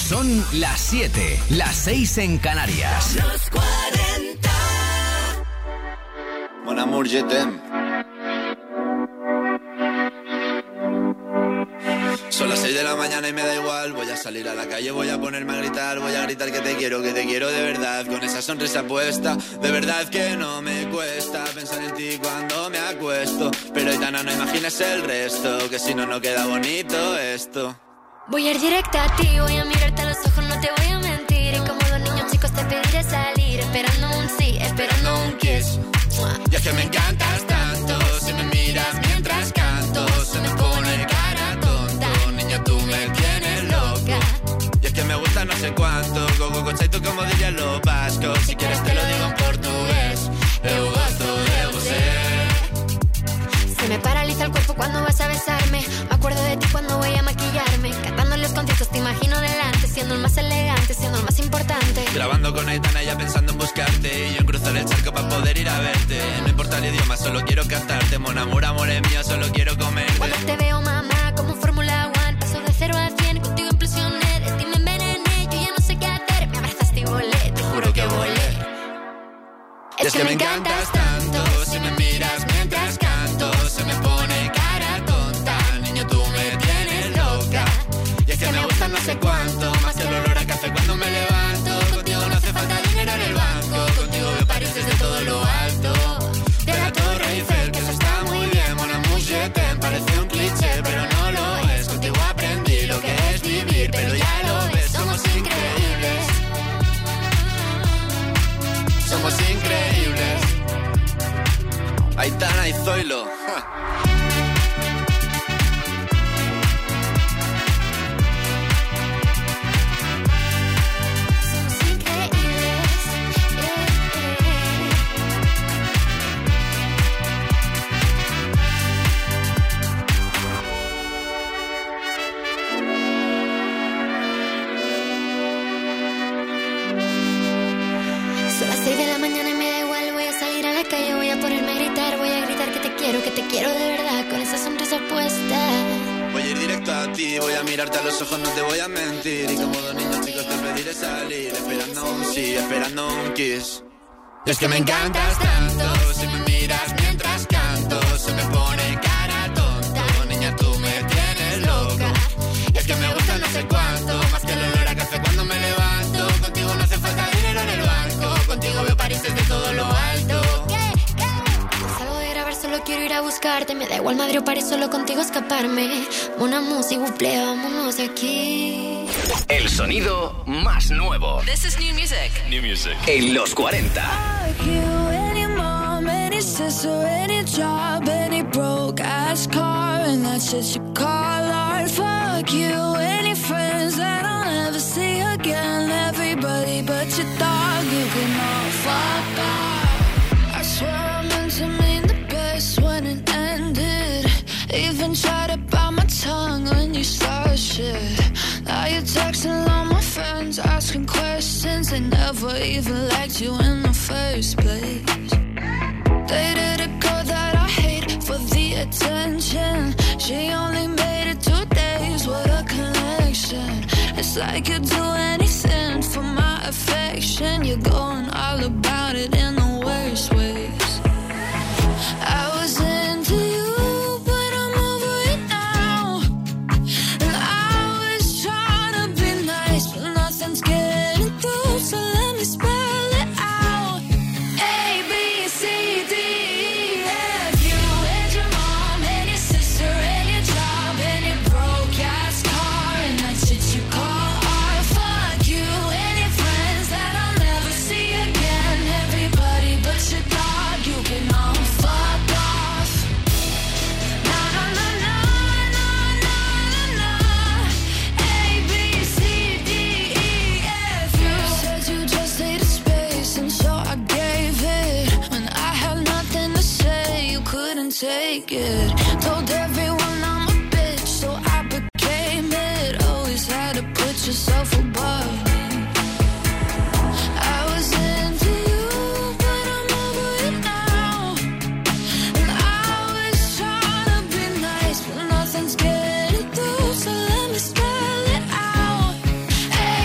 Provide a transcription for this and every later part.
Son las 7, las 6 en Canarias. Los 40. Mon amour, je t'aime. Son las 6 de la mañana y me da igual. Voy a salir a la calle, voy a ponerme a gritar. Voy a gritar que te quiero de verdad. Con esa sonrisa puesta, de verdad que no me cuesta pensar en ti cuando me acuesto. Pero Aitana, no imagines el resto, que si no, no queda bonito esto. Voy a ir directa a ti, voy a mirarte a los ojos, no te voy a mentir. Y como dos niños chicos te pediré salir, esperando un sí, esperando un kiss. Y es que me encantas tanto, si me miras mientras canto, se me pone cara tonta. Niña, tú me tienes loca. Y es que me gusta no sé cuánto, gogo chaito como dirían los vascos. Si quieres te lo digo en portugués, eu gosto de você. Se me paraliza el cuerpo cuando vas a besarme. Me acuerdo de ti cuando voy a maquillarme. Cantando en los conciertos te imagino delante, siendo el más elegante, siendo el más importante. Grabando con Aitana ya pensando en buscarte, y yo en cruzar el charco para poder ir a verte. No importa el idioma, solo quiero cantarte. Mon amour, amor es mío, solo quiero comerte. Cuando te veo, mamá, como Fórmula 1, paso de 0 a 100, contigo implosioné. De ti me envenené, yo ya no sé qué hacer. Me abrazaste y volé, te juro que volé. Es que me encantas tanto, si me miras mientras canto, se me pone cara tonta. Niño, tú me tienes loca. Y es que me gusta no sé cuánto, más que el olor a café cuando me levanto. Contigo no hace falta dinero en el banco, contigo veo París desde todo lo alto. De la Torre Eiffel, que eso está muy bien. Mon amour, je t'aime, parece un cliché, pero no lo es. Contigo aprendí lo que es vivir, pero ya lo ves, somos increíbles. Somos increíbles. Aitana y Zoilo. Que te quiero de verdad, con esa sonrisa puesta. Voy a ir directo a ti, voy a mirarte a los ojos, no te voy a mentir. Y como dos niños chicos te pediré salir, esperando un sí, esperando un kiss. Y es que me encantas tanto, si me miras mientras canto, se me pone cara tonta. Niña, tú me tienes loca. Y es que me gusta no sé cuánto, más que el olor a café cuando me levanto. Contigo no hace falta dinero en el banco, contigo veo París desde todo lo alto. Solo quiero ir a buscarte, me da igual Madrid o París, solo contigo escaparme. Mon amour, s'il vous plaît, vámonos de aquí. El sonido más nuevo. This is new music. New music. En los 40. Fuck you, any mom, any sister, any job, any broke ass car, and that shit you call art. Fuck you, any friends that I'll never see again. Everybody but your dog, you can all fuck off. I swear I meant to mean when it ended, even tried to bite my tongue when you started shit. Now you're texting all my friends, asking questions. They never even liked you in the first place. Dated a girl that I hate for the attention. She only made it 2 days, what a connection. It's like you'd do anything for my affection. You're going all about it in the worst ways. I was into you, but I'm over it now. And I was trying to be nice, but nothing's getting through, so let me spell it out. A, B, C, D, E, F. You and your mom, and your sister, and your job, and your broke-ass car, and that shit you call art. Fuck you and your friends that I'll never see again. Everybody but your dog, you can all fuck off. Na na na na na na na na. A B C D E F. You said you just needed space, and so I gave it. When I had nothing to say, you couldn't take it. Told everyone I'm a bitch, so I became it. Always had to put yourself above me. I was into you, but I'm over it now. And I was trying to be nice, but nothing's getting through, so let me spell it out. A,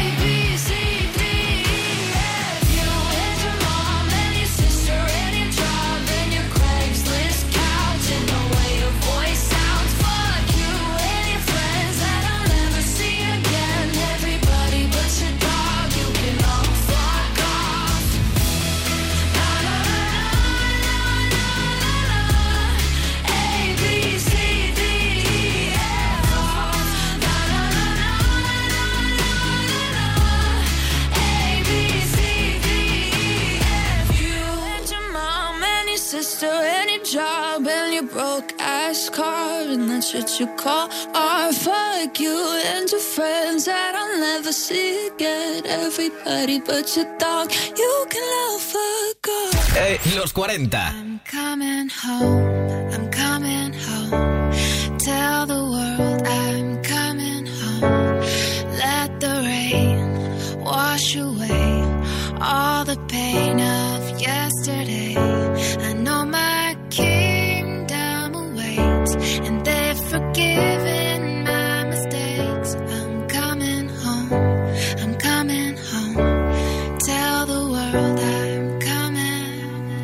fast car, and that's what you call art. Fuck you and your friends that I'll never see again. Everybody but your dog, you can love a girl. Hey, los 40. I'm coming home, I'm coming home. Tell the world I'm coming home. Let the rain wash away all the pain of yesterday. I know my kingdom awaits, and they've forgiven my mistakes. I'm coming home, I'm coming home. Tell the world I'm coming.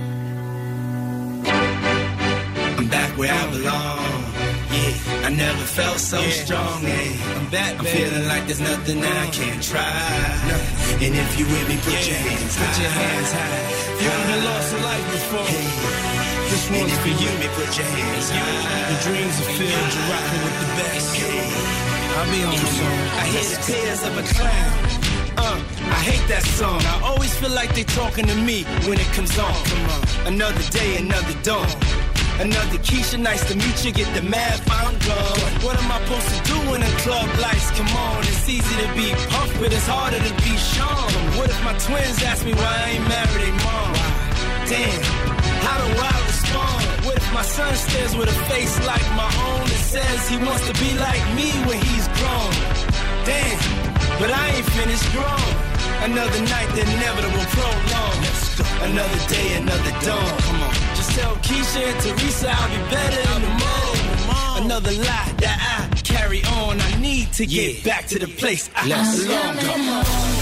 I'm back where I belong. I never felt so strong, I'm back, I'm feeling like there's nothing that I can't try. And if you with me, put your hands high. You haven't lost a life before. This one's for you, put your hands high. The dreams are filled, you're rocking with the best. I'll be on the song. I hear the tears of a clown. I hate that song. I always feel like they talking to me when it comes on. Another day, another dawn. Another Keisha, nice to meet you, get the math, I'm gone. What am I supposed to do when the club lights come on? It's easy to be Puff, but it's harder to be Sean. What if my twins ask me why I ain't married their mom? Damn, how do I respond? What if my son stares with a face like my own and says he wants to be like me when he's grown? Damn, but I ain't finished grown. Another night, the inevitable prolong. Another day, another dawn. Come on. Just tell Keisha and Teresa I'll be better in the morning. Another lie that I carry on. I need to get back to the place I belong. I'm coming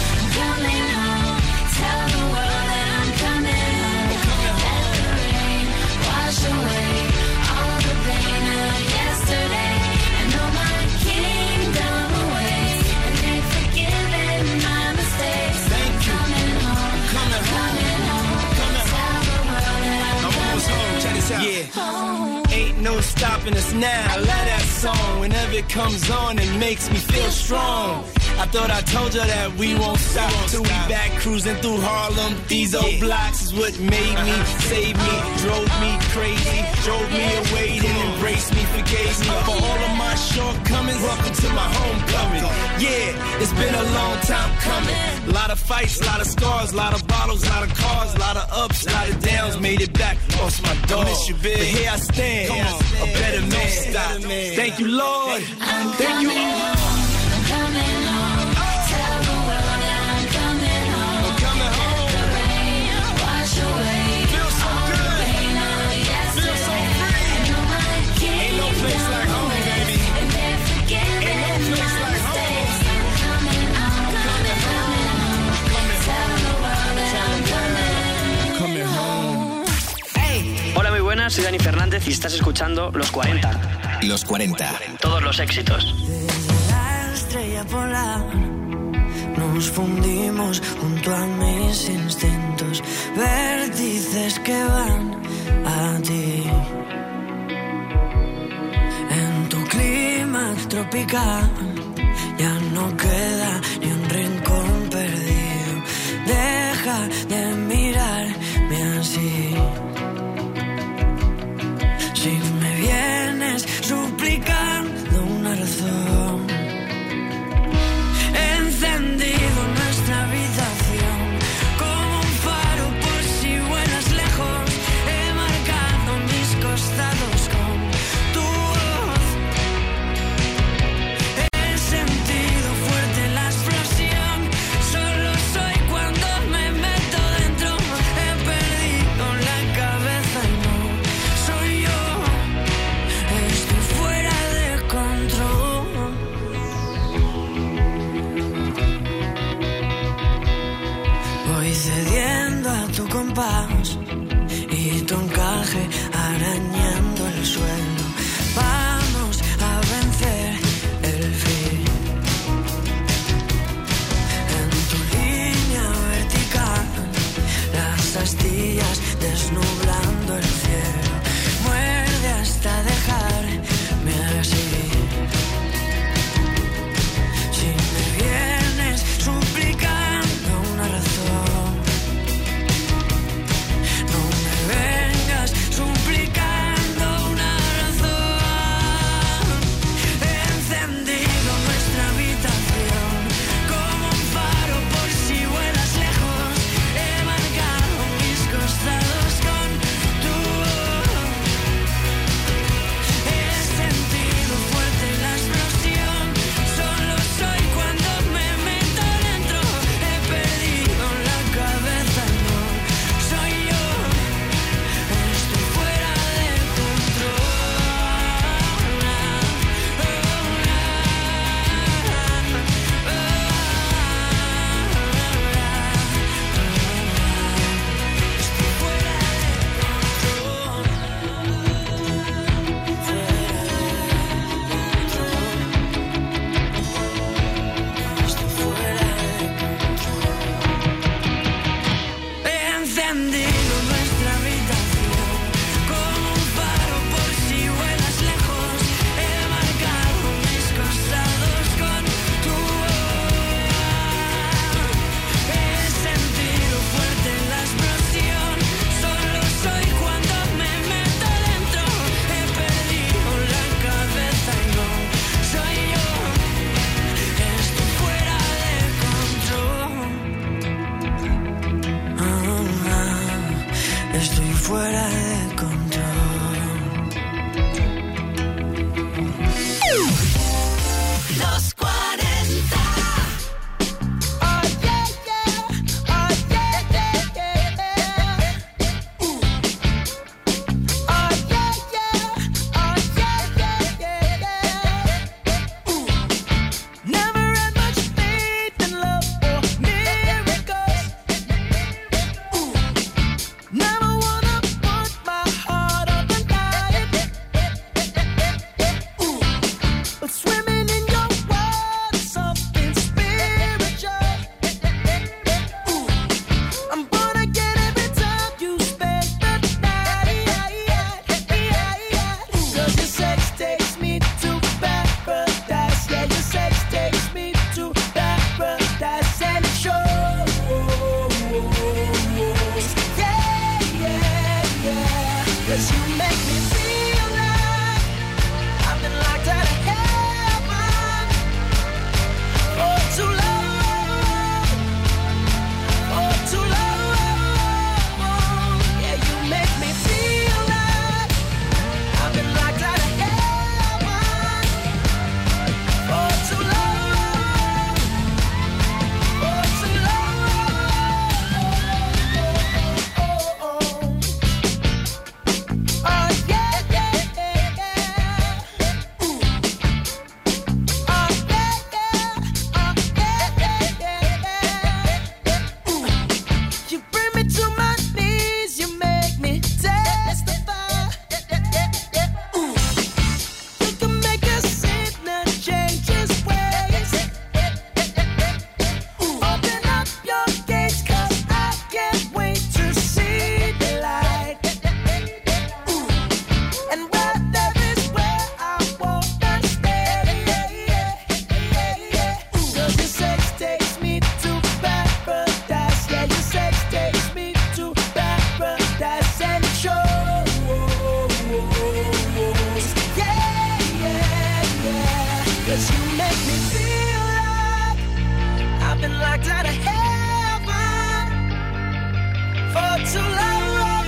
home. Tell the world that I'm coming home. Let the rain wash away all the pain of yesterday. I know my kingdom awaits, and they've forgiven my mistakes. Thank you. Coming home, coming home. Tell the world that I'm almost home. Check this out. Yeah. Ain't no stopping us now. I love that song. Whenever it comes on, it makes me feel strong. I thought I told you that we won't stop till we back cruising through Harlem. These old blocks is what made me, saved me, drove me crazy, drove me away, then embraced me, forgave me for all of my shortcomings. Welcome to my homecoming. Yeah, it's been a long time coming. A lot of fights, a lot of scars, a lot of bottles, a lot of cars, a lot of ups, a lot of downs. Made it back, lost my dog. Miss you, big. But here I stand, a better man. Stop. Thank you, Lord. Thank you, Lord. I'm coming home. Tell the world that I'm coming home. I'm coming home. Let the rain wash away Feel so all good. the pain of yesterday. Feel so free. I know my Ain't no place like home, baby. and they're forgiving Ain't no place my like home. mistakes. I'm coming home, coming home. Tell the world that I'm coming home. Hola, muy buenas, soy Dani Fernández y estás escuchando Los 40. Los 40. Todos los éxitos. La estrella polar nos fundimos junto a mis instintos, vértices que van a ti. En tu clima tropical ya no queda ni un rincón perdido. Deja de mirarme así. Si me vienes suplicando una razón, encendido nuestra habitación como un faro por si vuelas lejos, he marcado mis costados con tu voz. make me feel like I've been locked out of heaven for too long,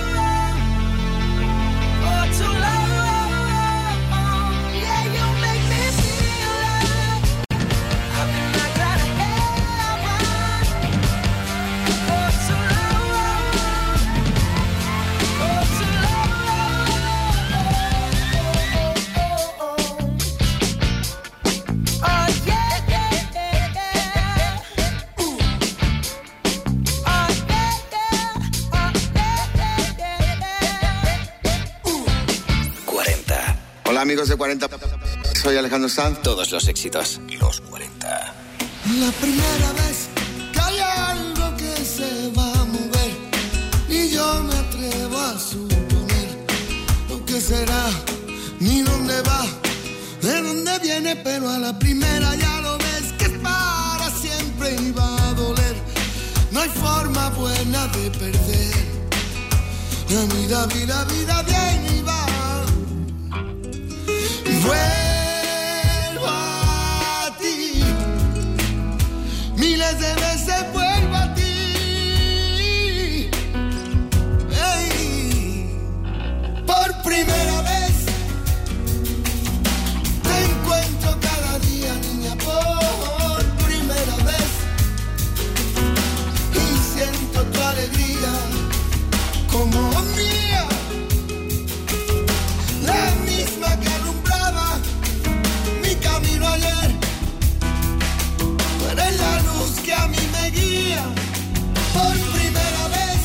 for too long. Yeah, you make me feel like I've been locked out of heaven for too long, for too long. Oh yeah, yeah, yeah, yeah. Ooh. Oh yeah, yeah. Oh yeah, yeah, yeah. Ooh. 40. Hola amigos de 40, soy Alejandro Sanz. Todos los éxitos. Los 40. La primera vez que hay algo que se va a mover y yo me atrevo a suponer lo que será, ni dónde va, de dónde viene, pero a la primera ya lo ves que es para siempre y va a doler. No hay forma buena de perder. La vida, vida, vida viene y va. Vuelvo a ti. Miles de veces vuelvo a ti. Hey. Por primera vez te encuentro cada día, niña, por primera vez. Y siento tu alegría como mía, la misma que alumbraba mi camino ayer. Tú eres la luz que a mí me guía. Por primera vez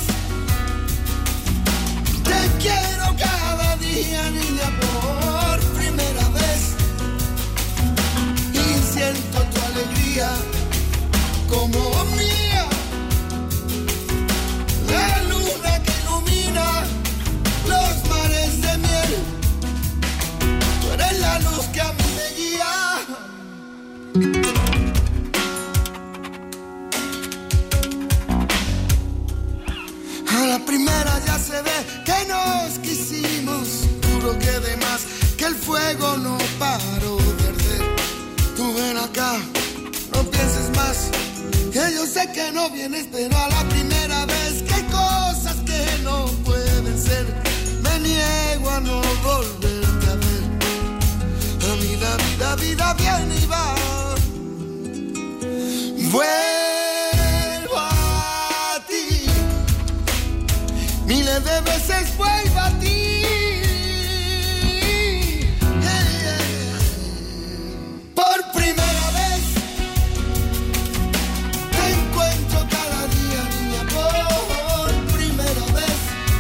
te quiero cada día, niña, por primera vez. Y siento tu alegría como mía, la luna que ilumina los mares de miel. Tú eres la luz que a mí me guía. A la primera ya se ve que nos quisimos, juro que de más, que el fuego no paró de arder. Tú ven acá, no pienses más, que yo sé que no vienes, pero a la primera vez que hay cosas que no pueden ser, me niego a no volverte a ver. La vida, vida, vida viene y va. Vuelvo a ti. Miles de veces vuelvo a ti. Yeah, yeah. Por primera vez te encuentro cada día, niña, por primera vez.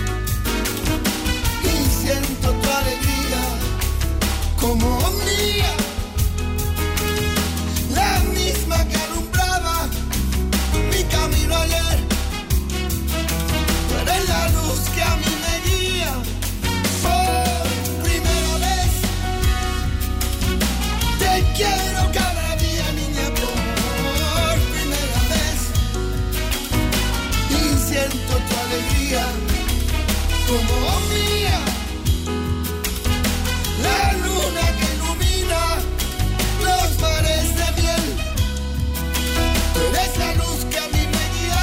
Y siento tu alegría como mía, la misma que alumbraba mi camino ayer. Tú eres la luz que a mí me guía. Por primera vez te quiero cada día, niña, por primera vez. Y siento tu alegría como mía, la luna que ilumina los mares de miel. Tú eres la luz que a mí me guía.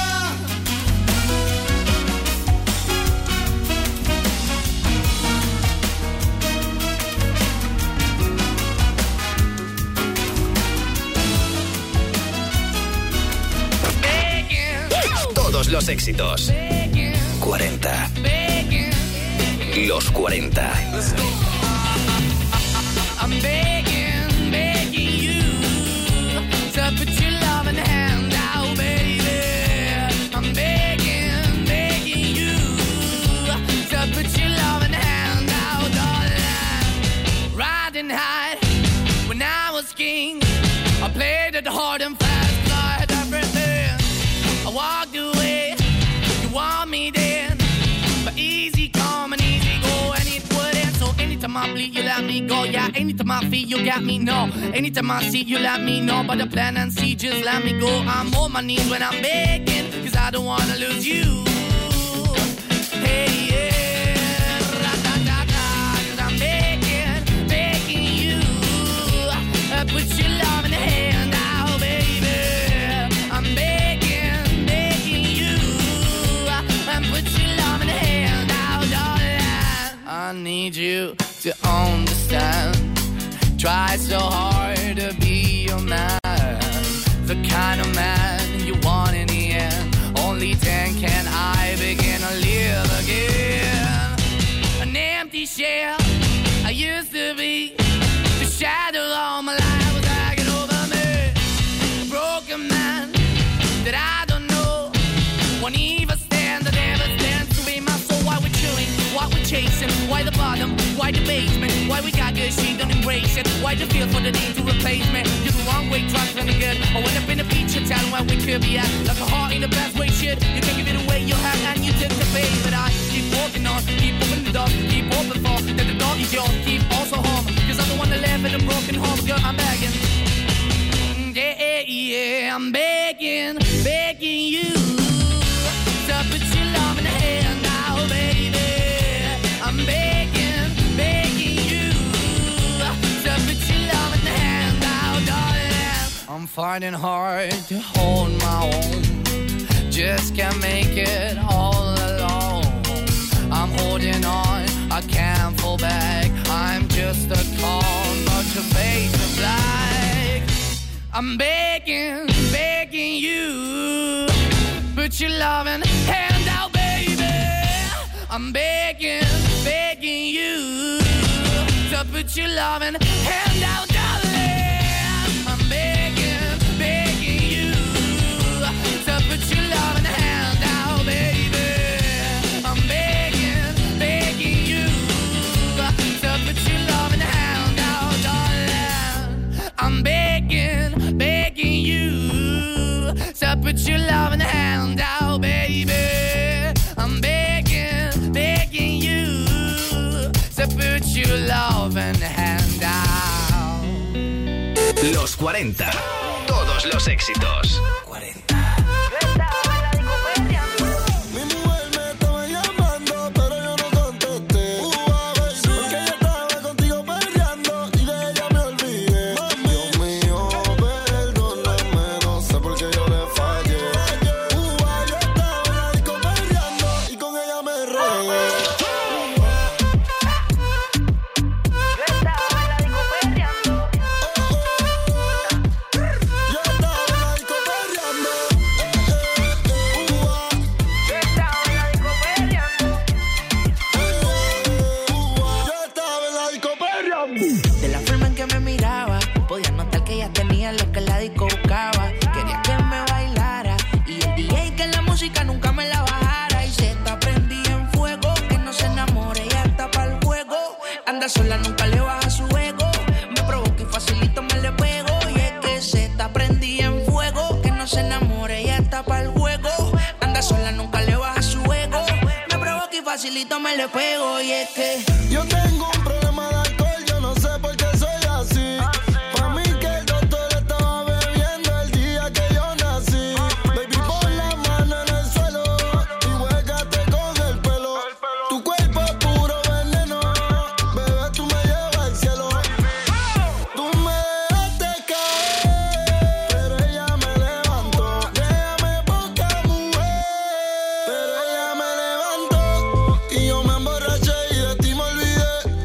Todos los éxitos. 40. Los 40. I'm begging, begging you to put your loving hand out, baby. I'm begging, begging you to put your loving hand out, darling. Riding high when I was king, I played it hard and fast, 'cause I had everything. I walked away, you want me then, but easy come and easy go, and it wouldn't. So anytime I bleed, you let me go. Yeah, anytime I feel, you got me, no. Anytime I see, you let me know. But the plan and see, just let me go. I'm on my knees when I'm begging, 'cause I don't wanna lose you. Hey, yeah, ra-da-da-da, 'cause I'm begging, begging you, put your love in to understand. Try so hard to be your man, the kind of man you want in the end. Only then can I begin to live again. An empty shell I used to be, the shadow all my life was hanging over me. A broken man that I don't know won't even stand, that never stands to be my soul. Why we're chilling, why we're chasing, why the bottom, why the basement, why we got good, she don't embrace it, why the feel for the need to replace me. You're the wrong way, trying to be good. I went up in a feature town where we could be at, like a heart in the best way, shit. You can give it away, you have, and you took the bait. But I keep walking on, keep moving the door, keep open for, that the door is yours, keep also home. Cause I'm the one that live in a broken home, girl, I'm begging. Yeah, yeah, I'm begging, begging you to put your love in the hand now, baby. I'm begging, begging you to put your love in the hand now, darling. I'm finding hard to hold my own, just can't make it all alone. I'm holding on, I can't fall back. I'm just a call, but your face is black. I'm begging, begging you, put your loving hand out, baby. I'm begging, begging you to put your loving hand out, darling. I'm begging, begging you to put your loving hand out, baby. I'm begging, begging you to put your loving hand out, darling. I'm begging, begging you to put your loving hand out, baby. I'm begging, begging you to put your loving hand out. Los 40. Todos los éxitos. 40. Sola nunca le baja su ego, me provoca y facilito me le pego. Y es que se está prendida en fuego, que no se enamore, ella está para el juego. Anda sola nunca le baja su ego, me provoca y facilito me le pego. Y es que yo tengo un problema de alcohol, yo no sé por qué soy así. Pa' mí que el doctor estaba bebiendo el día que yo nací. Baby, pon la mano en el suelo y huégate con el pelo. Tu cuerpo es puro veneno, tú me llevas al cielo. Tú me dejaste caer, pero ella me levantó. Déjame poca mujer, pero ella me levantó. Y yo me emborraché y de ti me olvidé.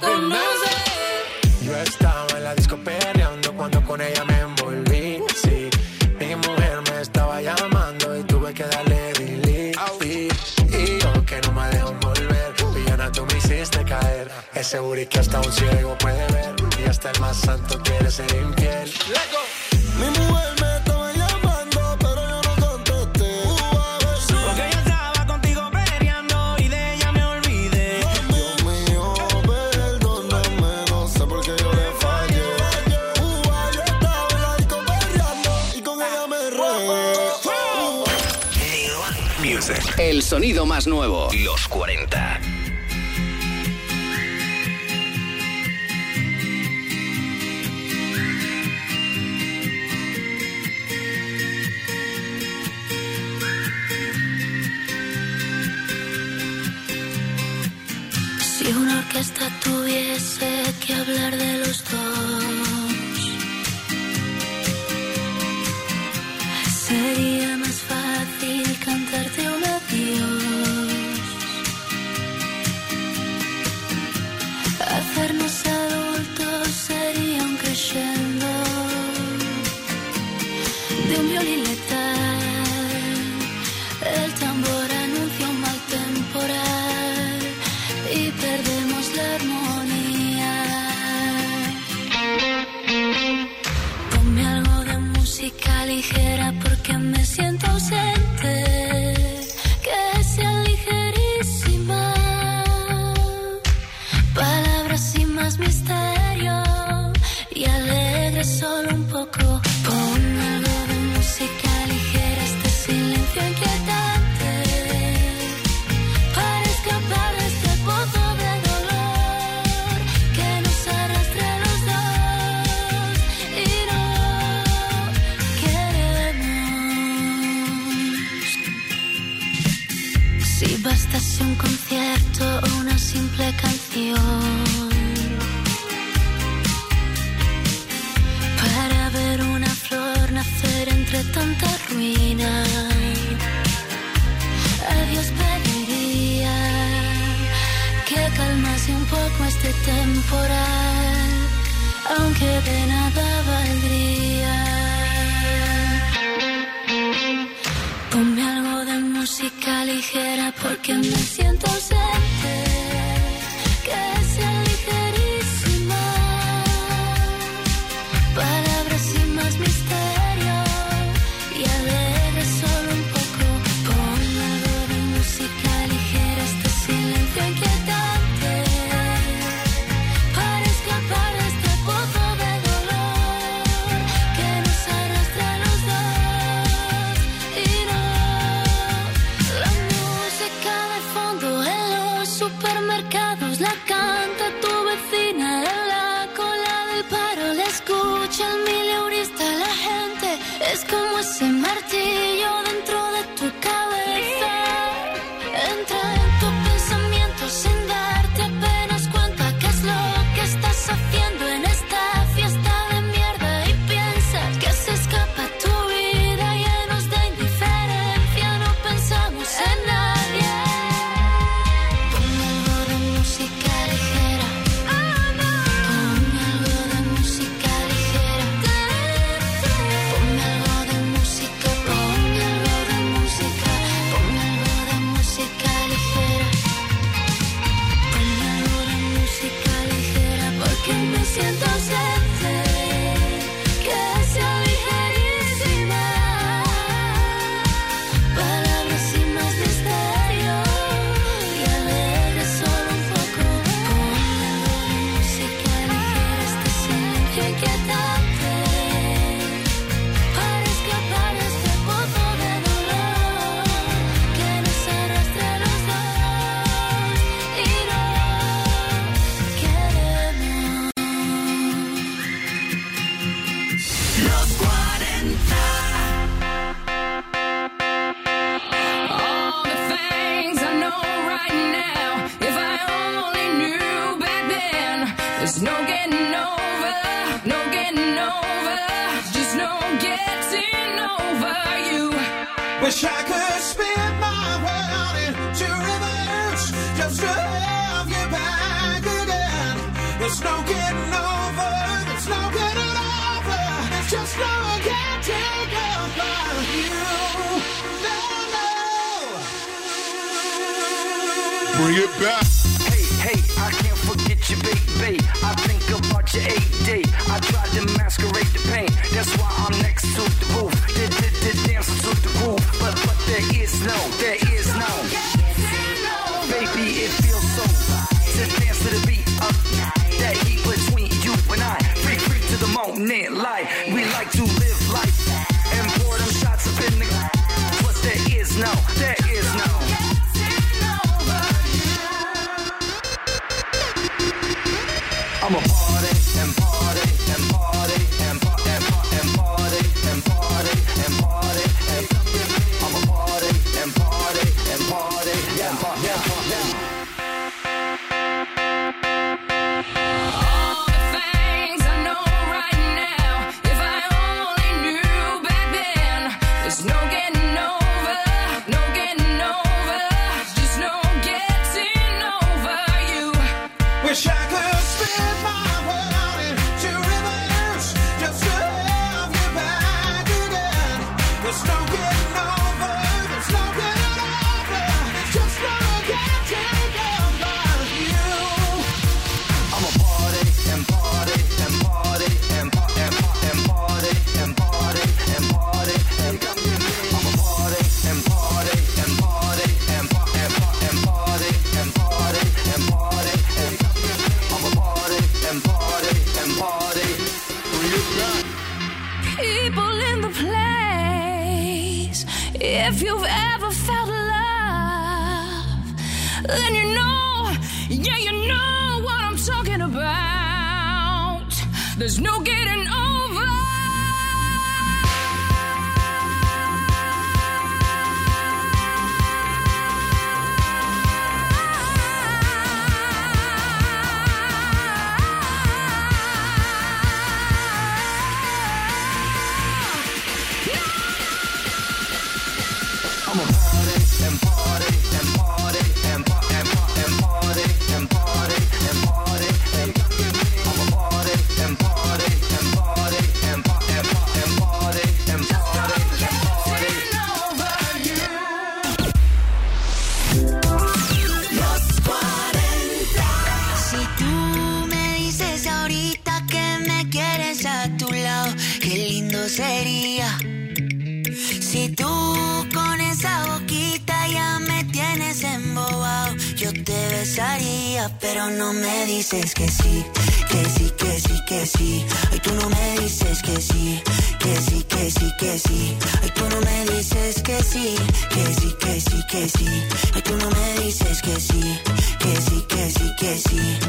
Yo estaba en la disco perreando cuando con ella me envolví. Sí, mi mujer me estaba llamando y tuve que darle delete. Y yo que no me dejo envolver, villana tú me hiciste caer. Ese booty que hasta un ciego puede ver y hasta el más santo quiere ser infiel. Mi mujer me estaba llamando, pero yo no contesté. Porque yo estaba contigo peleando y de ella me olvidé. Dios mío, perdóname, no sé por qué yo le fallé. Yo estaba en la disco peleando y con ella me regué. Music. El sonido más nuevo. Los 40. Si una orquesta tuviese que hablar de los dos, sería más fácil cantarte un adiós, hacernos adultos sería un crescendo de un violín letal. El tambor anuncia un mal temporal y perdemos la armonía. Ponme algo de música ligera porque me siento ausente, que sea ligerísima, palabras sin más misterio y alegre solo un poco. Ponme algo de música ligera, este silencio inquietante, para escapar de este pozo de dolor que nos arrastre a los dos y no queremos. Si bastase un concierto o una simple canción para ver una flor nacer entre tanta ruina, a Dios pediría que calmase un poco este temporal, aunque de nada valdría. Ponme algo de música ligera porque me siento ausente, que sea ligerísima, palabras sin más misterio y alegre solo un poco. Ponme algo de música ligera, este silencio inquietante, para escapar de este pozo de dolor que nos arrastra a los dos y no. La música de fondo en los supermercados la canta tu vecina en la cola del paro, la escucha el mileurista, la gente es como ese martillo dentro de tu cabeza, entra en tu pensamiento sin darte apenas cuenta qué es lo que estás haciendo en esta fiesta de mierda y piensas que se escapa tu vida llenos de indiferencia, no pensamos en nadie. Ponme algo de música ligera, ponme algo de música ligera, ponme algo de música, ponme algo de música, ponme algo de música ligera, ponme algo de música ligera porque me siento ausente, que sea ligerísima, palabras sin más misterio y alegre solo un poco. Ponme algo de música ligera, este silencio inquietante, para escapar de este pozo de dolor que nos arrastra a los dos y no queremos. Los 40. All the things I know right now, if I only knew back then, there's no getting over, no getting over, just no getting over you. Wish I could spin my world into reverse just to have you back again. There's no getting over, there's no getting over. There's just no getting over you. No, no. Bring it back. Hey, hey, I can't forget you, baby. I think about your AD. I tried to masquerade the pain. That's why I'm next to the roof. Dance to the groove. But there is no. Baby, it feels so to dance to the beat of that heat between you and I. Free to the moment, light. We like to live life and pour them shots up in the. But there is no. I'm a party and party and party and party and party and party and party and I'm a party and party and party and party and party. All the things I know right now, if I only knew back then, there's no getting over, no getting over, just no getting over you. Wish I could spin my world into reverse just to have you back again. There's no getting over, there's no getting over, just no getting over you. I'm a party and party and party and party and party and party and party and I'm a party and party and party and party and party and party and party and I'm a party and party and party. People in the place, if you've ever felt love, then you know, yeah, you know what I'm talking about. There's no getting over. I'm a party and party and party and party and party and party and party and I'm a party and party and party and party and party and party Los 40. Si tú me dices ahorita que me quieres a tu lado, qué lindo sería. Si tú con esa boquita ya me tienes embobado, yo te besaría, pero no me dices que sí, que sí, que sí, que sí. Ay, tú no me dices que sí, que sí, que sí, que sí. Ay, tú no me dices que sí, que sí, que sí, que sí. Ay, tú no me dices que sí, que sí, que sí, que sí.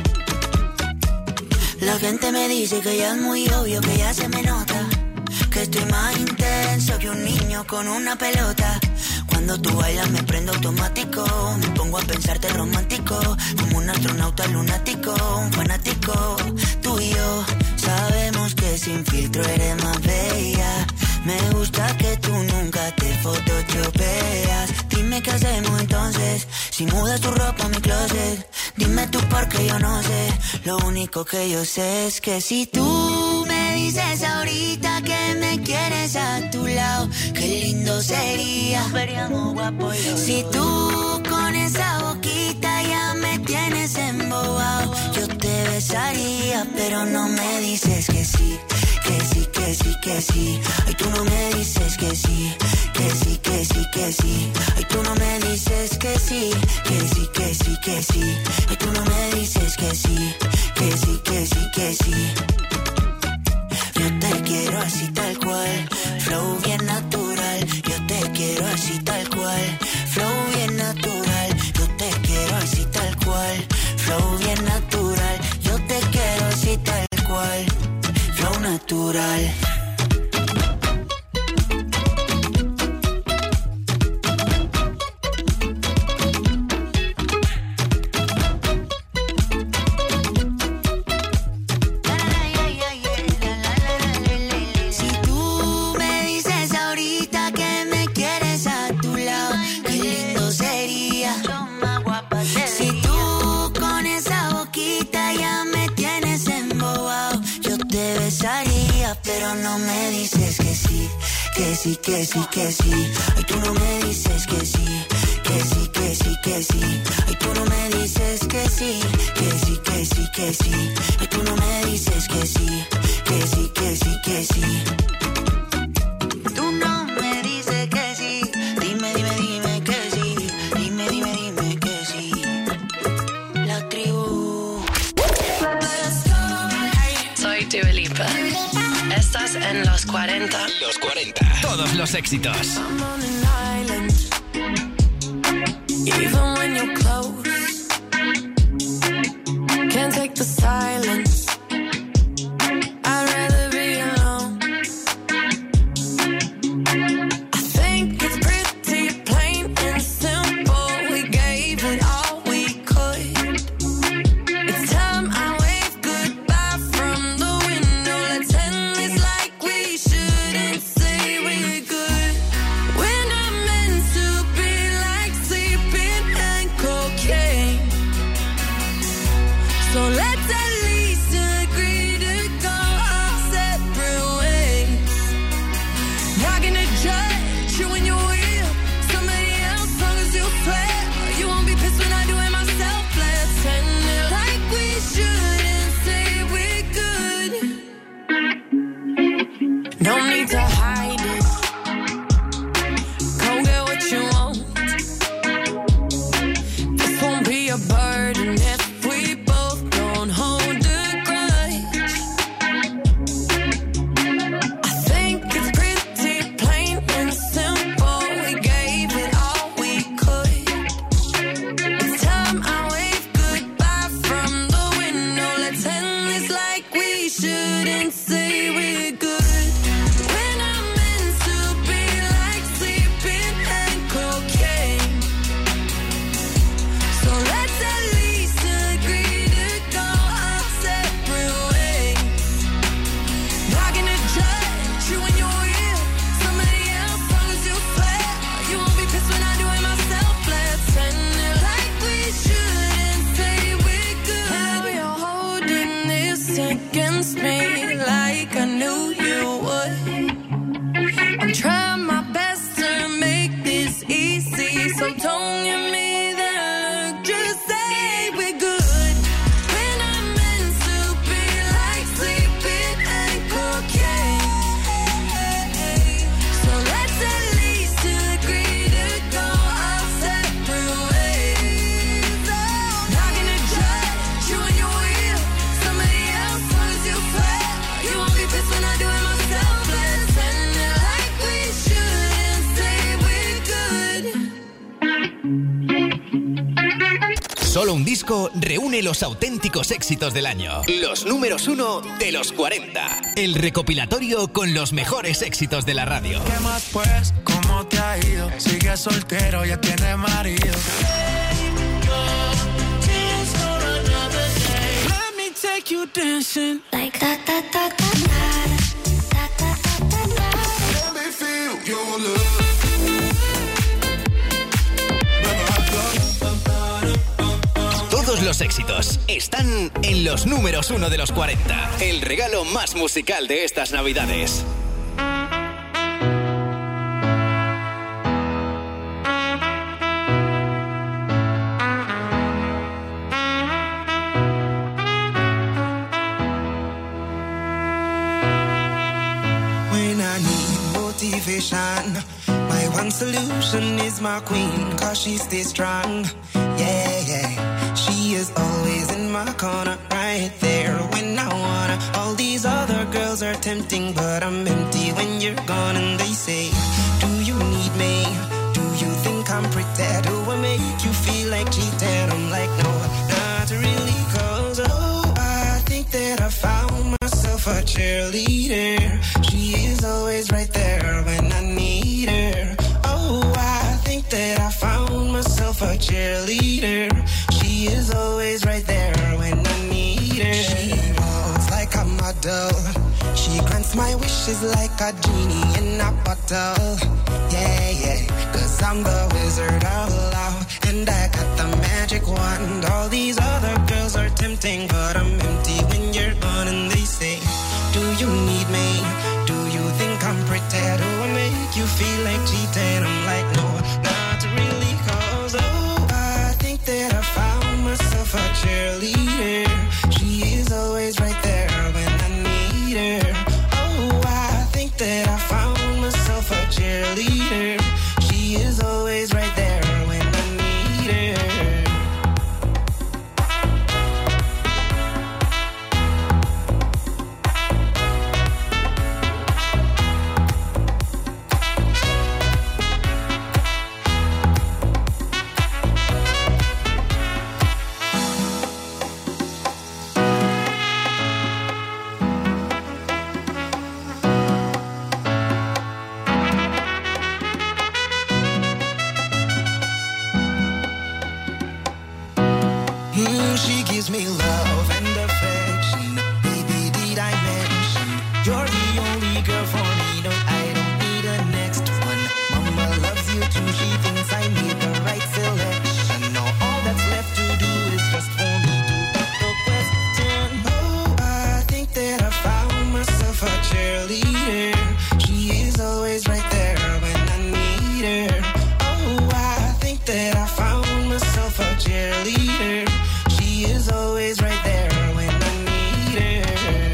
La gente me dice que ya es muy obvio, que ya se me nota, que estoy más intenso que un niño con una pelota. Cuando tú bailas me prendo automático, me pongo a pensarte romántico, como un astronauta lunático, un fanático. Tú y yo sabemos que sin filtro eres más bella. Me gusta que tú nunca te photoshopeas. Dime qué hacemos entonces, si mudas tu ropa a mi closet. Dime tú porque yo no sé, lo único que yo sé es que si tú me dices ahorita que me quieres a tu lado, qué lindo sería. Si tú con esa boquita ya me tienes embobado, yo te besaría, pero no me dices que sí, que sí, que sí, que sí. Ay, tú no me dices que sí, que sí, que sí, que sí. Ay, tú no me dices que sí, que sí, que sí, que sí. Ay, tú no me dices que sí, que sí, que sí, que sí. Yo te quiero así tal cual, flow bien natural. Yo te quiero así tal cual, flow bien natural. Yo te quiero así tal cual, flow bien natural. Yo te quiero así tal cual, flow natural. Si tú con esa boquita ya me tienes que sí, que sí, que sí. Ay, tú no me dices que sí, que sí, que sí, que sí. Ay, tú no me dices que sí, que sí, que sí, que sí. Ay, tú no me dices que sí, que sí, que sí, que sí. Tú no me dices que sí. Dime, dime, dime que sí. Dime, dime, dime que sí. La tribu. Soy Dua Lipa. Estás en los 40. Los 40. Todos los éxitos. I'm on an island. Even when you're close, can't take the silence. I'd rather be alone. I think it's pretty plain and simple. We gave it all we could. It's time I wave goodbye from the window. Let's end this like we shouldn't say we're good. We're not meant to be like sleeping and cocaine. So let's at least agree to go our separate ways. Not gonna judge you when you're with somebody else, long as you swear you won't be pissed when I do it myself. Let's end it like we shouldn't say we're good. No need to hide it. Go get what you want. This won't be a burden if we both don't hold a grudge. I think it's pretty plain and simple. We gave it all we could. It's time I wave goodbye from the window. Let's end this like we shouldn't say we're good. We're not meant to be like sleeping and cocaine. So let's at least agree to go our separate ways. Not gonna judge you when you're with somebody else, long as you swear you won't be pissed when I do it myself. Let's end it like we shouldn't say we're good. Now you're holding this against me like I knew you would. I'm trying my best to make this easy, so don't give me that look, just say we're good. We're not meant to be like sleeping and cocaine. So let's at least agree to go our separate ways. Not gonna judge you when you're with somebody else, long as you swear you won't be pissed when I do it myself. Let's end it like we shouldn't say we're good. Solo un disco reúne los auténticos éxitos del año. Los números 1 de los 40. El recopilatorio con los mejores éxitos de la radio. ¿Qué más pues? ¿Cómo te ha ido? Sigue soltero, ya tiene marido. Let me take you dancing like that. Let me feel your love. Todos los éxitos están en los números 1 de los 40. El regalo más musical de estas Navidades. When I need motivation, my one solution is my queen, 'cause she stays strong. Yeah, yeah. She is always in my corner, right there when I wanna. All these other girls are tempting, but I'm empty when you're gone. And they say, do you need me? Do you think I'm pretty? Do I make you feel like cheating? I'm like, no, not really, 'cause oh, I think that I found myself a cheerleader. She is always right there when I need her. Oh, I think that I found myself a cheerleader. She is always right there when I need her. She walks like a model. She grants my wishes like a genie in a bottle. Yeah, yeah, 'cause I'm the wizard of love, and I got the magic wand. All these other girls are tempting, but I'm empty when you're gone. And they say, do you need me? Do you think I'm pretty? Do I make cheating. I'm like, no, not really, cause oh, I think that I found myself a cheerleader. She is always right there when I need her. Oh, I think that I found myself a cheerleader. She is always right there when I need her. She gives me love and affection. Baby, did I mention you're the only girl for me? No, I don't need a next one. Mama loves you too. She thinks I made the right selection. Now all that's left to do is just for me to put the question. Oh, I think that I found myself a cheerleader. She is always right there when I need her. Oh, I think that I found myself a cheerleader. She is always right there when I need her.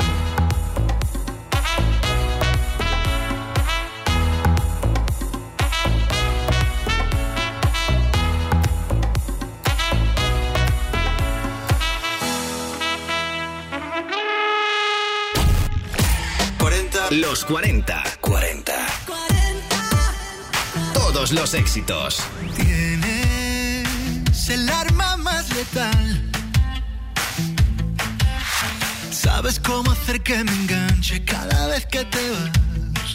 Los 40. Todos los éxitos. Tienes el arma más letal. Sabes cómo hacer que me enganche cada vez que te vas.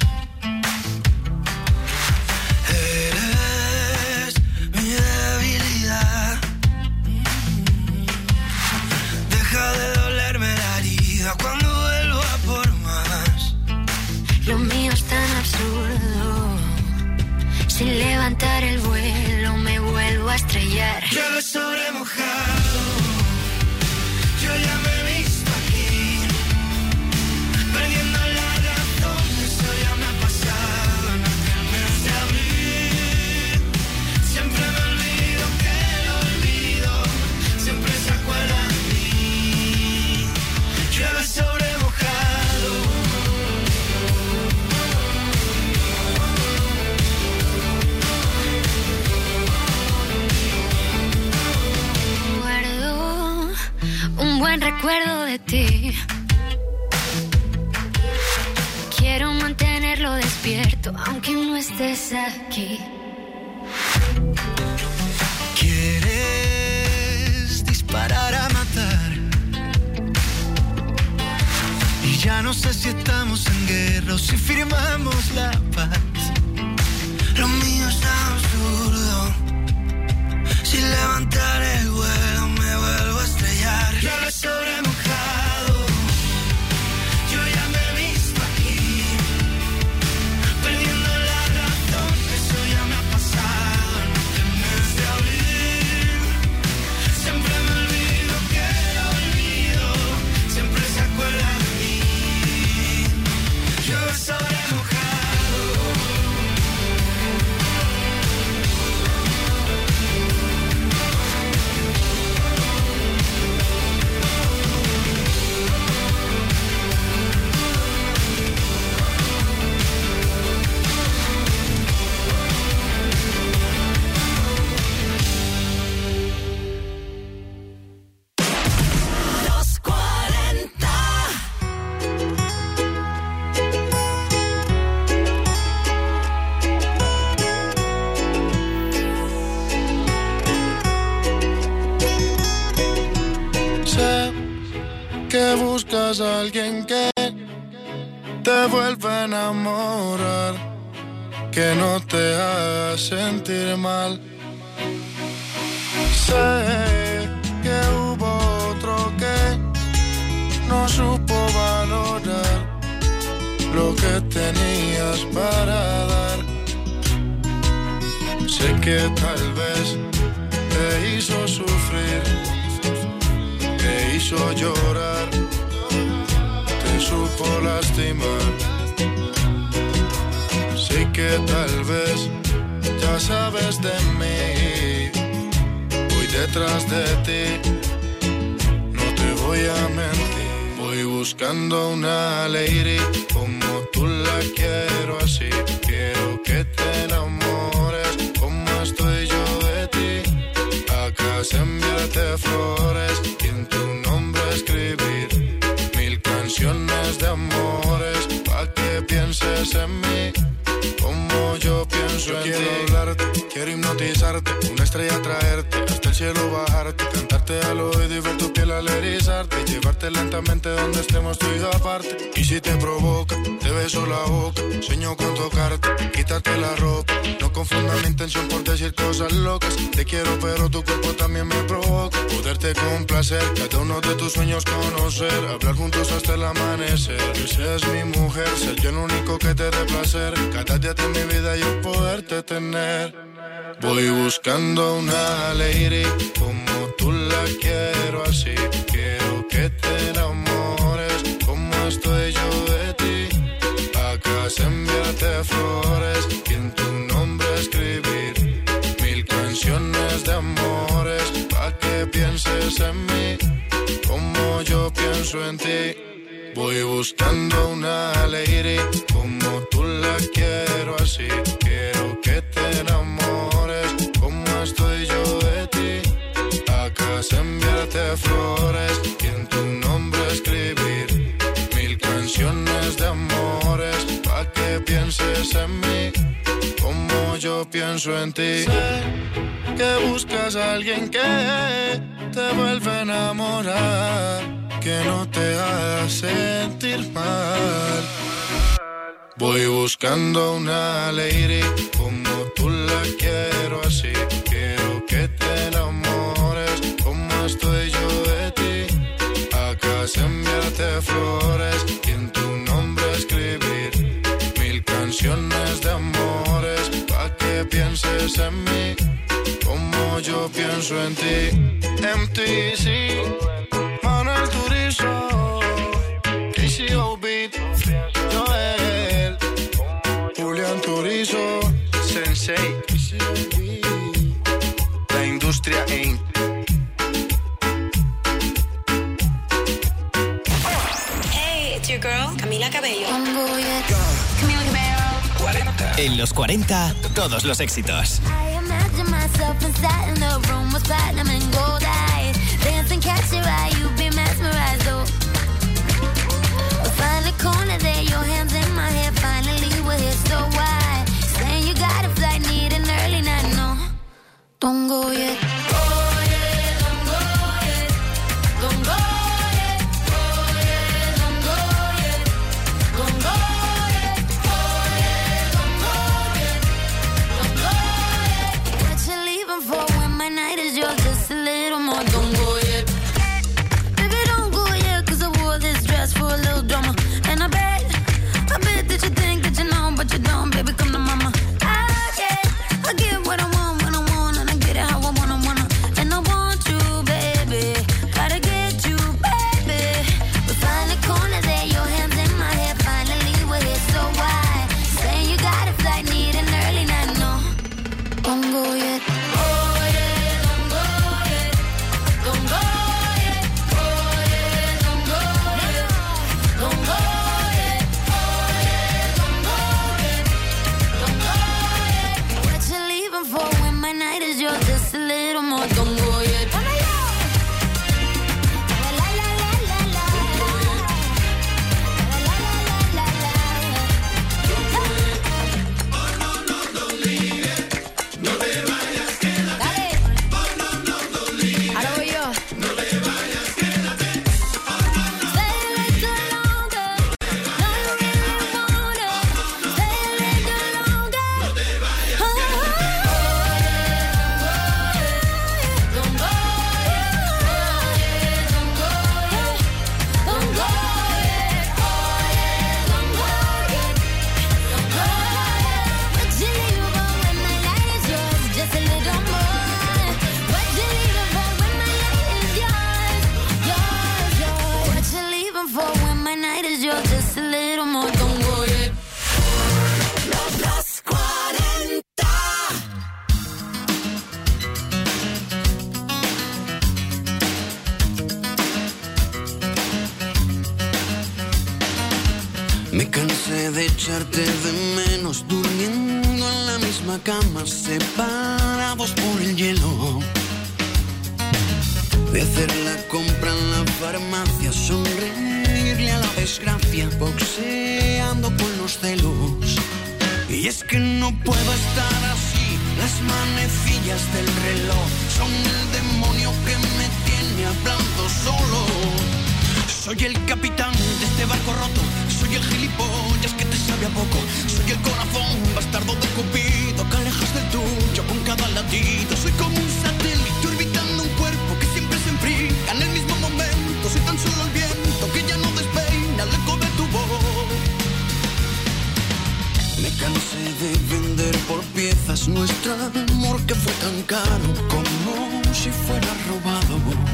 Eres mi debilidad. Deja de dolerme la herida cuando vuelvo a por más. Lo mío es tan absurdo. Sin levantar el vuelo me vuelvo a estrellar. Llueve sobre mojado. Yo ya me he visto aquí, perdiendo la razón. Eso ya me ha pasado en el mes de abril. Siempre me olvido que lo olvido. Siempre se acuerda de mí. Llueve sobre mojado. Guardo un buen recuerdo de ti. Quiero mantenerlo despierto aunque no estés aquí. Quieres disparar a matar. Y ya no sé si estamos en guerra o si firmamos la paz. Lo mío es absurdo. Sin levantar el vuelo me vuelvo a estrellar. Llueve sobre mojado. Yo ya me he visto aquí, perdiendo la razón. Eso ya me ha pasado en el mes de abril. Siempre me olvido que lo olvido. Siempre se acuerda de mí. Llueve sobre mojado. Que buscas a alguien que te vuelva a enamorar, que no te haga sentir mal. Sé que hubo otro que no supo valorar lo que tenías para dar. Sé que tal vez te hizo sufrir, te hizo llorar, te supo lastimar. Sé que tal vez ya sabes de mí. Voy detrás de ti, no te voy a mentir. Voy buscando una lady como tú la quiero así. Quiero que te enamores como estoy yo de ti. Acá se enviarte flores y en tu nombre escribir 1000 canciones de amores pa' que pienses en mí como yo pienso en ti. Quiero hablarte, quiero hipnotizarte, una estrella traerte, hasta el cielo bajarte, cantarte al oído y ver tu piel al erizarte, llevarte lentamente donde estemos tú y yo aparte. Y si te provoca, te beso la boca, sueño con tocarte, quitarte la ropa. No confunda mi intención por decir cosas locas. Te quiero pero tu cuerpo también me provoca. Poderte complacer, cada uno de tus sueños conocer, hablar juntos hasta el amanecer. Que seas mi mujer, ser yo el único que te dé placer. Cada día de mi vida yo poderte tener. Voy buscando una lady como tú la quiero así. Quiero que te enamores como estoy yo de ti. Acá se enviarte flores y en tu nombre escribir 1000 canciones de amores pa' que pienses en mí como yo pienso en ti. Voy buscando una lady como tú la quiero así. Quiero que te enamores como estoy yo de ti. Acá se enviarte flores y en tu nombre escribir 1000 canciones de amores pa' que pienses en mí como yo pienso en ti. Sé que buscas a alguien que te vuelva a enamorar, que no te haga sentir mal. Voy buscando una lady como tú la quiero así. Quiero que te enamores como estoy yo de ti. Acá se enviarte flores y en tu nombre escribir 1000 canciones de amores pa' que pienses en mí como yo pienso en ti. MTC, Manuel Turizo, KCO Beat, Joel, Julián Turizo, Sensei, La Industria Inc. Hey, it's your girl, Camila Cabello. Camila Cabello. 40. En los 40, todos los éxitos. I imagine myself inside in the room with platinum and gold eyes. Dancing, catch your eye, you be mesmerized, oh. Find a corner there, your hands in my hair. Finally, we're here, so why? Saying you got a flight, need an early night, no. Don't go yet. Oh, yeah, don't go yet. Don't go yet. Oh, yeah, don't go yet. Don't go yet. Oh, yeah, don't go yet. Don't go yet. What you leaving for when my night is yours? Just a little more. Don't go yet. Baby, don't go yet, 'cause I wore this dress for a little drama. And I bet that you think that you know, but you don't, baby, come to mama. I get what I want when I want, and I get it how I wanna. And I want you, baby, gotta get you, baby. We find a corner there, your hands in my hair. Finally, we're here, so why? Saying you got a flight, need an early night, no. Don't go yet. Oh, yeah, don't go yet. Don't go yet. Oh, yeah, don't go yet. Don't go yet. Oh, yeah, don't go yet. Don't go yet. What you leaving for when my night is yours? Just a little more. Don't go yet. Ahora voy yo. Just a little more, don't go yet. Los 40. Me cansé de echarte de menos, durmiendo en la misma cama, separados por el hielo. De hacer la compra en la farmacia, sonreírle a la desgracia, boxeando con los celos. Y es que no puedo estar así, las manecillas del reloj son el demonio que me tiene hablando solo. Soy el capitán de este barco roto, soy el gilipollas que te sabe a poco, soy el corazón bastardo de Cupido que alejas del tuyo con cada latido. Soy como un satélite orbitando un cuerpo que siempre se enfría en el mismo momento. Soy tan solo el viento que ya no despeina el eco de tu voz. Me cansé de vender por piezas nuestro amor que fue tan caro como si fuera robado.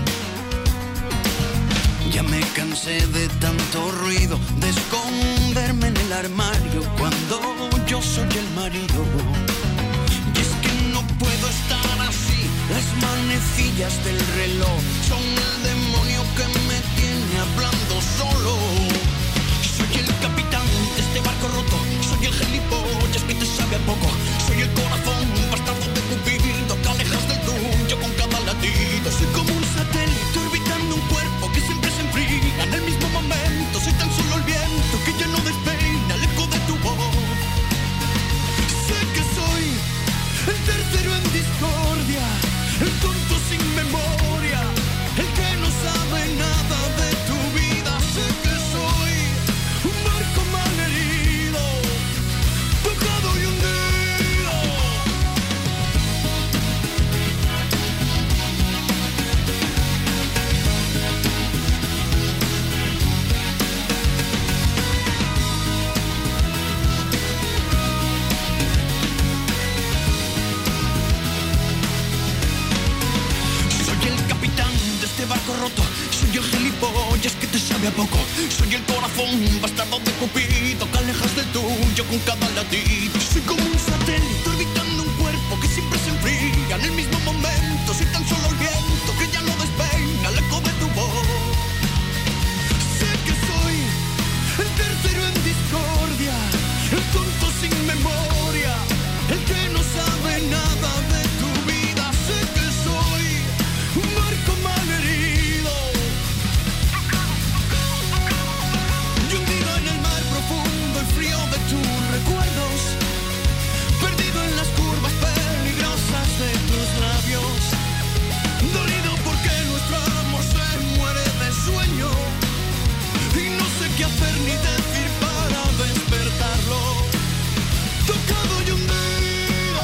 Ya me cansé de tanto ruido, de esconderme en el armario cuando yo soy el marido. Y es que no puedo estar así, las manecillas del reloj son el demonio que me tiene hablando solo. Soy el capitán de este barco roto, soy el gilipollas que te sabe a poco, soy el corazón bastardo de Cupido que alejas del tuyo con cada latido. Soy como un satélite orbitando un cuerpo que siempre se enfría en el mismo momento. Soy tan solo el viento que ya no despeina el eco de tu voz. Sé que soy el tercero en discordia, el tonto sin memoria, el que no sabe nada de tu vida. Sé que soy un barco malherido, tocado y hundido. Barco roto, soy el gilipollas que te sabe a poco, soy el corazón bastardo de Cupido que alejas del tuyo con cada latido. Soy como un satélite orbitando un cuerpo que siempre se enfría en el mismo momento. Soy tan solo el viento que ya no despeina el eco de tu voz. Sé que soy el tercero en discordia, el tonto sin memoria, el que no sabe nada de tu vida. Sé que soy un barco malherido, y hundido en el mar profundo y frío de tus recuerdos, perdido en las curvas peligrosas de tus labios, dolido porque nuestro amor se muere de sueño y no sé qué hacer ni decir para despertarlo, tocado y hundido.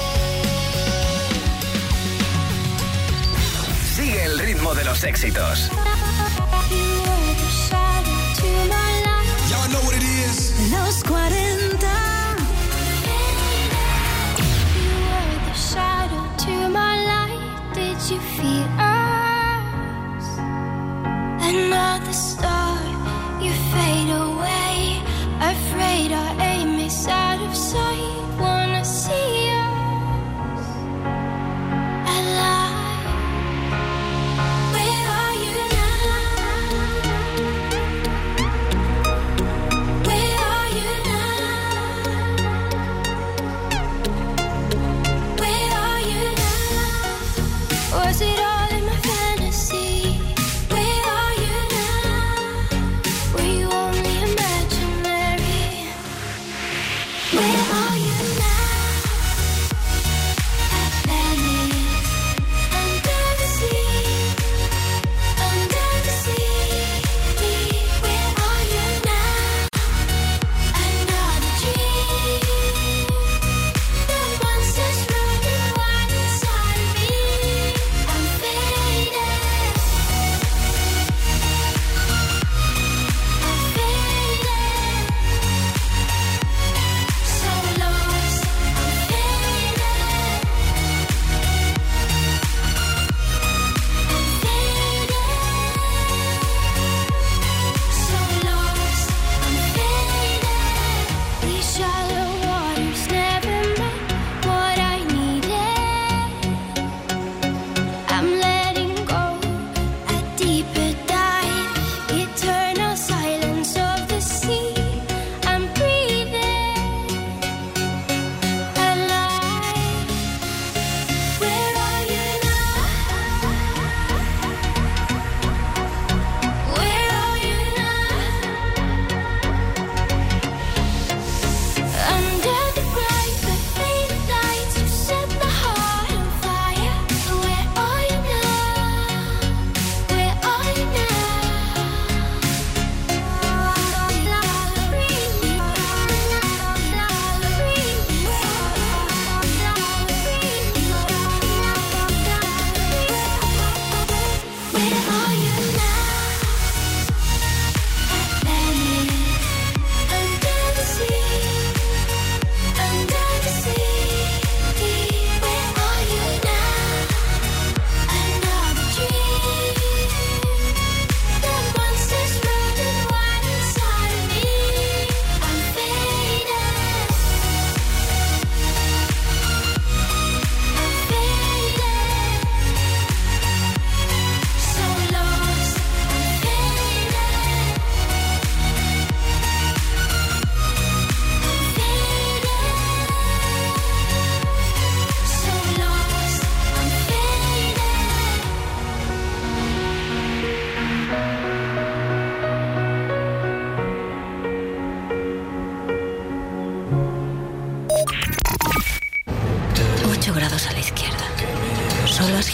Sigue el ritmo de los éxitos. Y'all know what it is. Los 40. You were the shadow to my light. Did you feel us? Another star, you fade away. Afraid our aim is out of sight. Wanna see us alive. Where are you now?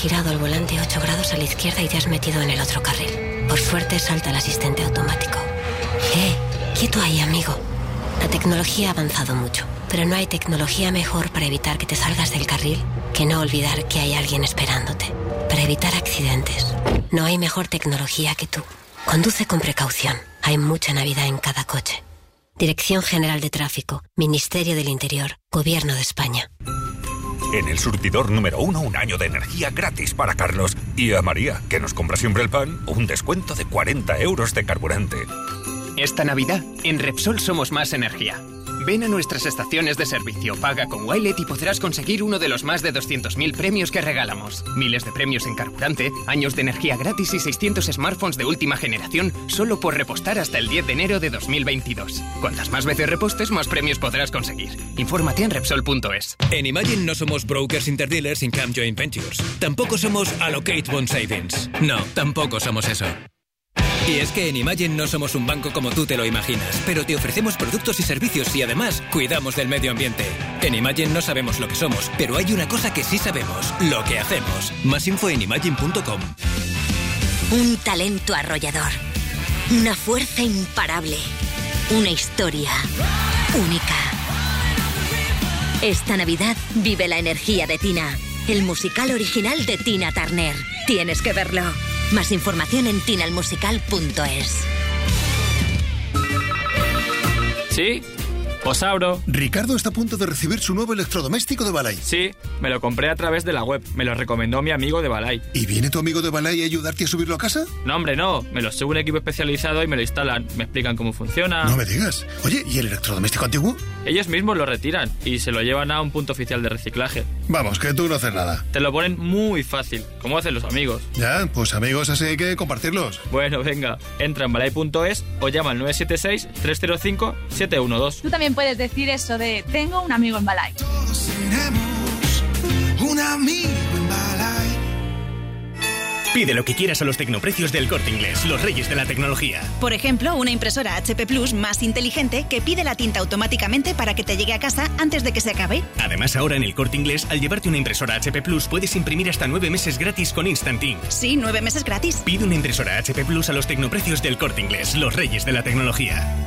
girado el volante 8 grados a la izquierda y te has metido en el otro carril. Por suerte salta el asistente automático. Quieto ahí, amigo. La tecnología ha avanzado mucho, pero no hay tecnología mejor para evitar que te salgas del carril que no olvidar que hay alguien esperándote. Para evitar accidentes, no hay mejor tecnología que tú. Conduce con precaución. Hay mucha Navidad en cada coche. Dirección General de Tráfico, Ministerio del Interior, Gobierno de España. En el surtidor número 1, un año de energía gratis para Carlos. Y a María, que nos compra siempre el pan, un descuento de 40 euros de carburante. Esta Navidad, en Repsol somos más energía. Ven a nuestras estaciones de servicio, paga con Wilet y podrás conseguir uno de los más de 200.000 premios que regalamos. Miles de premios en carburante, años de energía gratis y 600 smartphones de última generación solo por repostar hasta el 10 de enero de 2022. Cuantas más veces repostes, más premios podrás conseguir. Infórmate en Repsol.es. En Imagine no somos brokers interdealers Income Joint Ventures. Tampoco somos Allocate Bond Savings. No, tampoco somos eso. Y es que en Imagine no somos un banco como tú te lo imaginas, pero te ofrecemos productos y servicios y además cuidamos del medio ambiente. En Imagine no sabemos lo que somos, pero hay una cosa que sí sabemos, lo que hacemos. Más info en imagine.com. Un talento arrollador, una fuerza imparable, una historia única. Esta Navidad vive la energía de Tina, el musical original de Tina Turner. Tienes que verlo. Más información en tinalmusical.es. ¿Sí? Osauro. Ricardo está a punto de recibir su nuevo electrodoméstico de Balay. Sí, me lo compré a través de la web. Me lo recomendó mi amigo de Balay. ¿Y viene tu amigo de Balay a ayudarte a subirlo a casa? No, hombre, no. Me lo sube un equipo especializado y me lo instalan. Me explican cómo funciona. No me digas. Oye, ¿y el electrodoméstico antiguo? Ellos mismos lo retiran y se lo llevan a un punto oficial de reciclaje. Vamos, que tú no haces nada. Te lo ponen muy fácil, como hacen los amigos. Ya, pues amigos, así hay que compartirlos. Bueno, venga, entra en balay.es o llama al 976-305-712. Tú también puedes decir eso de tengo un amigo en Balay. Todos tenemos un amigo en Balay. Pide lo que quieras a los tecnoprecios del Corte Inglés, los reyes de la tecnología. Por ejemplo, una impresora HP Plus más inteligente que pide la tinta automáticamente para que te llegue a casa antes de que se acabe. Además, ahora en el Corte Inglés, al llevarte una impresora HP Plus, puedes imprimir hasta 9 meses gratis con Instant Ink. Sí, 9 meses gratis. Pide una impresora HP Plus a los tecnoprecios del Corte Inglés, los reyes de la tecnología.